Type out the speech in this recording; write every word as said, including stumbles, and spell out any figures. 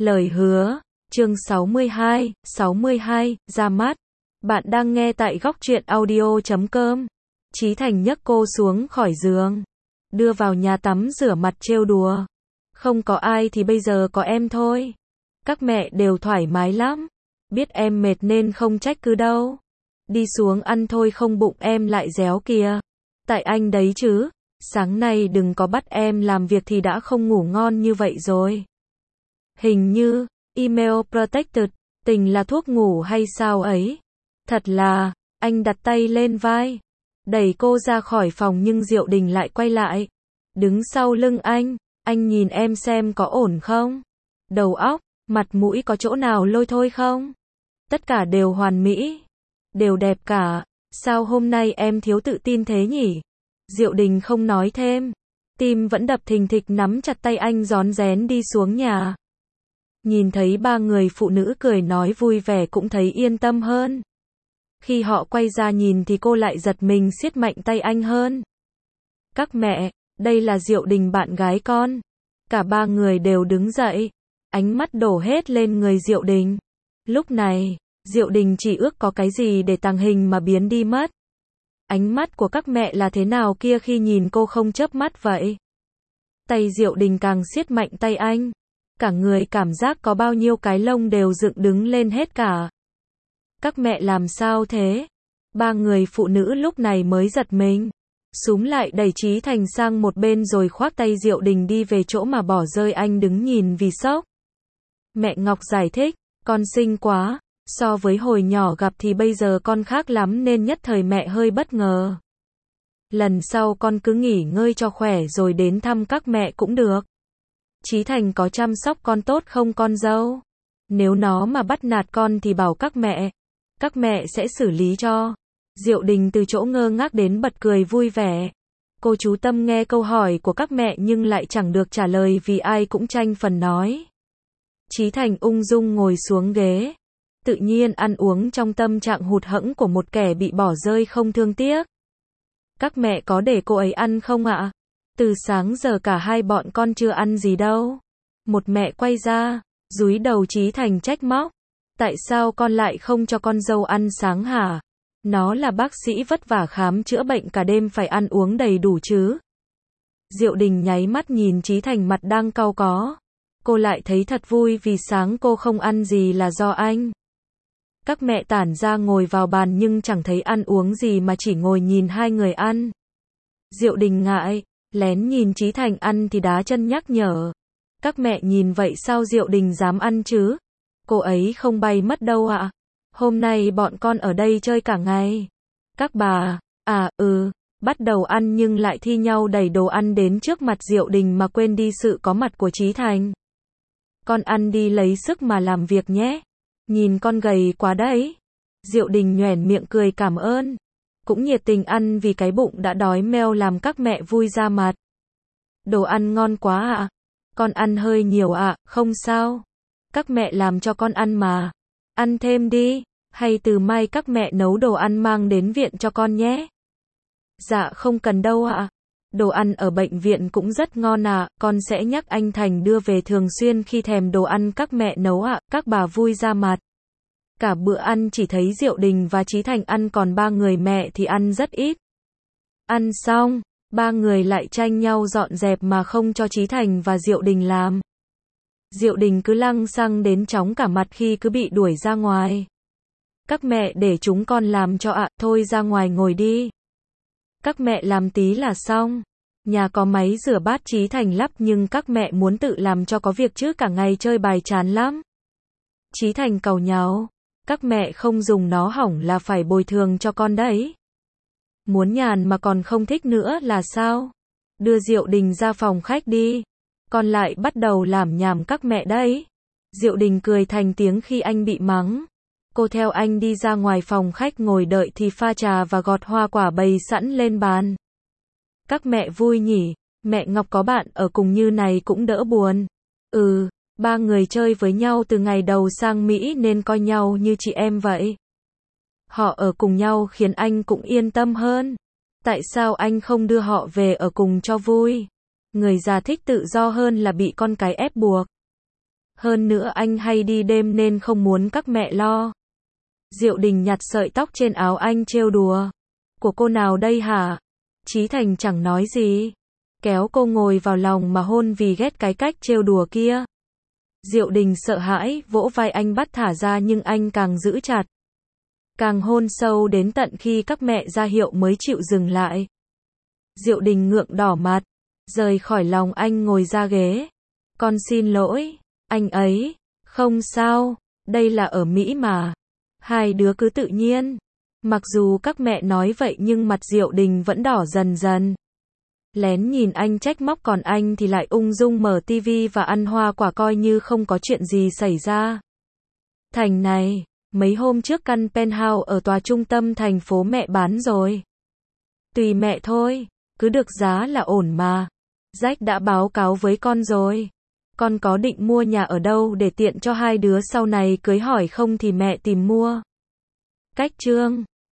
Lời hứa, chương sáu mươi hai, sáu mươi hai, ra mắt. Bạn đang nghe tại góc truyện audio chấm com. Chí Thành nhấc cô xuống khỏi giường, đưa vào nhà tắm rửa mặt trêu đùa. Không có ai thì bây giờ có em thôi. Các mẹ đều thoải mái lắm. Biết em mệt nên không trách cứ đâu. Đi xuống ăn thôi không bụng em lại réo kìa. Tại anh đấy chứ. Sáng nay đừng có bắt em làm việc thì đã không ngủ ngon như vậy rồi. Hình như, email protected, tình là thuốc ngủ hay sao ấy. Thật là, anh đặt tay lên vai, đẩy cô ra khỏi phòng nhưng Diệu Đình lại quay lại. Đứng sau lưng anh, anh nhìn em xem có ổn không? Đầu óc, mặt mũi có chỗ nào lôi thôi không? Tất cả đều hoàn mỹ, đều đẹp cả. Sao hôm nay em thiếu tự tin thế nhỉ? Diệu Đình không nói thêm, tim vẫn đập thình thịch nắm chặt tay anh rón rén đi xuống nhà. Nhìn thấy ba người phụ nữ cười nói vui vẻ cũng thấy yên tâm hơn. Khi họ quay ra nhìn thì cô lại giật mình siết mạnh tay anh hơn. Các mẹ, đây là Diệu Đình bạn gái con. Cả ba người đều đứng dậy, ánh mắt đổ hết lên người Diệu Đình. Lúc này, Diệu Đình chỉ ước có cái gì để tàng hình mà biến đi mất. Ánh mắt của các mẹ là thế nào kia khi nhìn cô không chớp mắt vậy? Tay Diệu Đình càng siết mạnh tay anh. Cả người cảm giác có bao nhiêu cái lông đều dựng đứng lên hết cả. Các mẹ làm sao thế? Ba người phụ nữ lúc này mới giật mình. Súm lại đẩy Chí Thành sang một bên rồi khoác tay Diệu Đình đi về chỗ mà bỏ rơi anh đứng nhìn vì sốc. Mẹ Ngọc giải thích, con xinh quá. So với hồi nhỏ gặp thì bây giờ con khác lắm nên nhất thời mẹ hơi bất ngờ. Lần sau con cứ nghỉ ngơi cho khỏe rồi đến thăm các mẹ cũng được. Chí Thành có chăm sóc con tốt không con dâu? Nếu nó mà bắt nạt con thì bảo các mẹ. Các mẹ sẽ xử lý cho. Diệu Đình từ chỗ ngơ ngác đến bật cười vui vẻ. Cô chú tâm nghe câu hỏi của các mẹ nhưng lại chẳng được trả lời vì ai cũng tranh phần nói. Chí Thành ung dung ngồi xuống ghế. Tự nhiên ăn uống trong tâm trạng hụt hẫng của một kẻ bị bỏ rơi không thương tiếc. Các mẹ có để cô ấy ăn không ạ? Từ sáng giờ cả hai bọn con chưa ăn gì đâu. Một mẹ quay ra, dúi đầu Chí Thành trách móc. Tại sao con lại không cho con dâu ăn sáng hả? Nó là bác sĩ vất vả khám chữa bệnh cả đêm phải ăn uống đầy đủ chứ. Diệu Đình nháy mắt nhìn Chí Thành mặt đang cau có. Cô lại thấy thật vui vì sáng cô không ăn gì là do anh. Các mẹ tản ra ngồi vào bàn nhưng chẳng thấy ăn uống gì mà chỉ ngồi nhìn hai người ăn. Diệu Đình ngại, lén nhìn Chí Thành ăn thì đá chân nhắc nhở. Các mẹ nhìn vậy sao Diệu Đình dám ăn chứ? Cô ấy không bay mất đâu ạ. Hôm nay bọn con ở đây chơi cả ngày. Các bà, à, ừ, bắt đầu ăn nhưng lại thi nhau đẩy đồ ăn đến trước mặt Diệu Đình mà quên đi sự có mặt của Chí Thành. Con ăn đi lấy sức mà làm việc nhé. Nhìn con gầy quá đấy. Diệu Đình nhoẻn miệng cười cảm ơn. Cũng nhiệt tình ăn vì cái bụng đã đói meo làm các mẹ vui ra mặt. Đồ ăn ngon quá ạ. À. Con ăn hơi nhiều ạ, à, không sao. Các mẹ làm cho con ăn mà. Ăn thêm đi, hay từ mai các mẹ nấu đồ ăn mang đến viện cho con nhé. Dạ không cần đâu ạ. À. Đồ ăn ở bệnh viện cũng rất ngon ạ, à. Con sẽ nhắc anh Thành đưa về thường xuyên khi thèm đồ ăn các mẹ nấu ạ, à. Các bà vui ra mặt. Cả bữa ăn chỉ thấy Diệu Đình và Chí Thành ăn còn ba người mẹ thì ăn rất ít. Ăn xong, ba người lại tranh nhau dọn dẹp mà không cho Chí Thành và Diệu Đình làm. Diệu Đình cứ lăng xăng đến chóng cả mặt khi cứ bị đuổi ra ngoài. Các mẹ để chúng con làm cho ạ, à. Thôi ra ngoài ngồi đi. Các mẹ làm tí là xong. Nhà có máy rửa bát Chí Thành lắp nhưng các mẹ muốn tự làm cho có việc chứ cả ngày chơi bài chán lắm. Chí Thành càu nhàu. Các mẹ không dùng nó hỏng là phải bồi thường cho con đấy. Muốn nhàn mà còn không thích nữa là sao? Đưa Diệu Đình ra phòng khách đi. Con lại bắt đầu làm nhảm các mẹ đấy. Diệu Đình cười thành tiếng khi anh bị mắng. Cô theo anh đi ra ngoài phòng khách ngồi đợi thì pha trà và gọt hoa quả bày sẵn lên bàn. Các mẹ vui nhỉ, mẹ Ngọc có bạn ở cùng như này cũng đỡ buồn. Ừ, ba người chơi với nhau từ ngày đầu sang Mỹ nên coi nhau như chị em vậy. Họ ở cùng nhau khiến anh cũng yên tâm hơn. Tại sao anh không đưa họ về ở cùng cho vui? Người già thích tự do hơn là bị con cái ép buộc. Hơn nữa anh hay đi đêm nên không muốn các mẹ lo. Diệu Đình nhặt sợi tóc trên áo anh trêu đùa. Của cô nào đây hả? Chí Thành chẳng nói gì. Kéo cô ngồi vào lòng mà hôn vì ghét cái cách trêu đùa kia. Diệu Đình sợ hãi, vỗ vai anh bắt thả ra nhưng anh càng giữ chặt. Càng hôn sâu đến tận khi các mẹ ra hiệu mới chịu dừng lại. Diệu Đình ngượng đỏ mặt, rời khỏi lòng anh ngồi ra ghế. Con xin lỗi, anh ấy, không sao, đây là ở Mỹ mà. Hai đứa cứ tự nhiên. Mặc dù các mẹ nói vậy nhưng mặt Diệu Đình vẫn đỏ dần dần. Lén nhìn anh trách móc còn anh thì lại ung dung mở tivi và ăn hoa quả coi như không có chuyện gì xảy ra. Thành này, mấy hôm trước căn penthouse ở tòa trung tâm thành phố mẹ bán rồi. Tùy mẹ thôi, cứ được giá là ổn mà. Jack đã báo cáo với con rồi. Con có định mua nhà ở đâu để tiện cho hai đứa sau này cưới hỏi không thì mẹ tìm mua. Cách Trương